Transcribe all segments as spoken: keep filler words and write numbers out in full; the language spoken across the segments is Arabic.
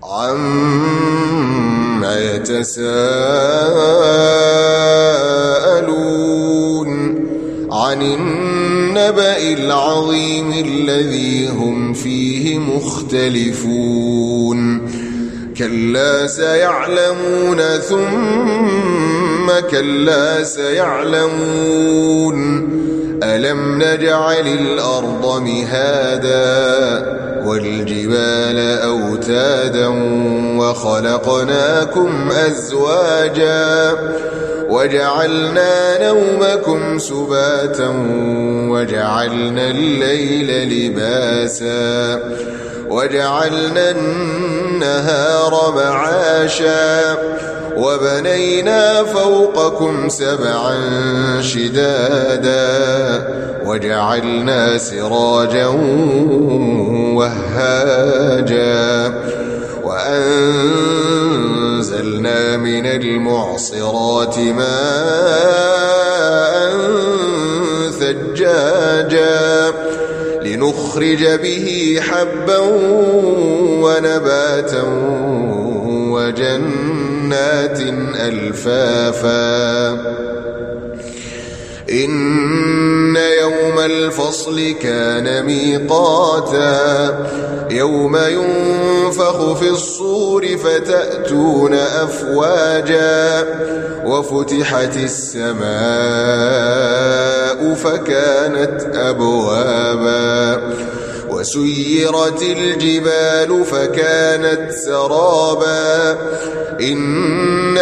عما يتساءلون عن النبأ العظيم الذي هم فيه مختلفون كلا سيعلمون ثم كلا سيعلمون ألم نجعل الأرض مهادا والجبال أوتادا وخلقناكم أزواجا وجعلنا نومكم سباتا وجعلنا الليل لباسا وجعلنا النهار معاشا وبنينا فوقكم سبعا شدادا وجعلنا سراجا وهاجا وأنزلنا من المعصرات ماء ثجاجا لنخرج به حبا ونباتا وجنات ألفافا إن يوم الفصل كان ميقاتا يوم ينفخ في الصور فتأتون أفواجا وفتحت السماء فكانت أبوابا وسيرت الجبال فكانت سرابا إن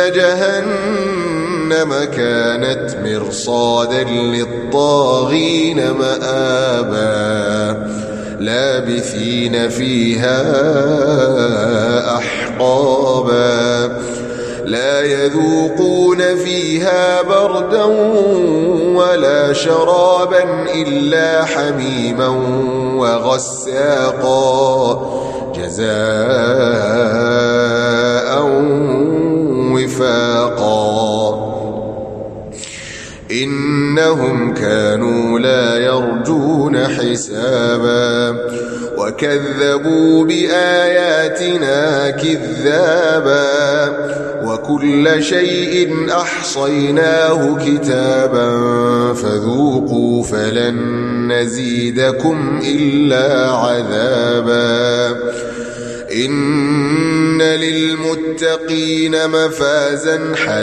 جهنم كانت مرصادا للطاغين مآبا لابثين فيها أحقابا لا يذوقون فيها بردا ولا شرابا إلا حميما وغساقا جزاء وفاقا إنهم كانوا لا يرجون حسابا وكذبوا بآياتنا كذابا وكل شيء أحصيناه كتابا فذوقوا فلن نزيدكم إلا عذابا إن للمتقين مفازا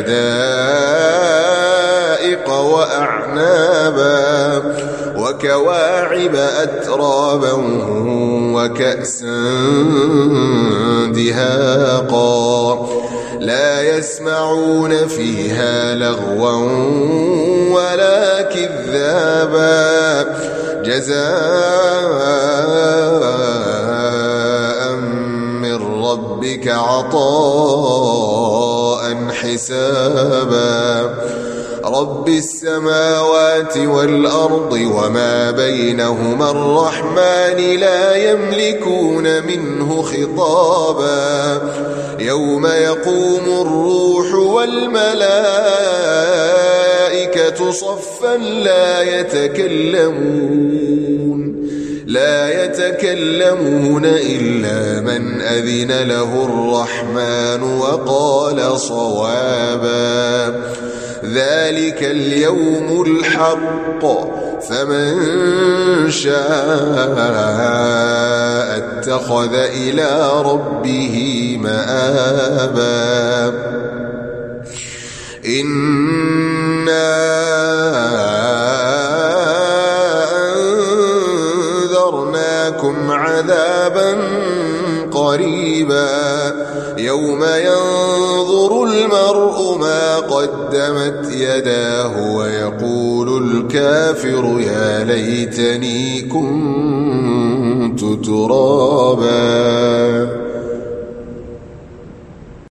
حدائق وأعنابا وكواعب أترابا وكأسا دهاقا لا يسمعون فيها لغوا ولا كذابا جزاء من ربك عطاء حسابا رب السماوات والأرض وما بينهما الرحمن لا يملكون منه خطابا يوم يقوم الروح والملائكة صفا لا يتكلمون لا يتكلمون إلا من أذن له الرحمن وقال صوابا ذلك اليوم الحق فمن شاء اتخذ إلى ربه مآبا إنا أنذرناكم عذابا قريبا يوم ينظر المرء ما قدمت يداه ويقول الكافر يا ليتني كنت ترابا.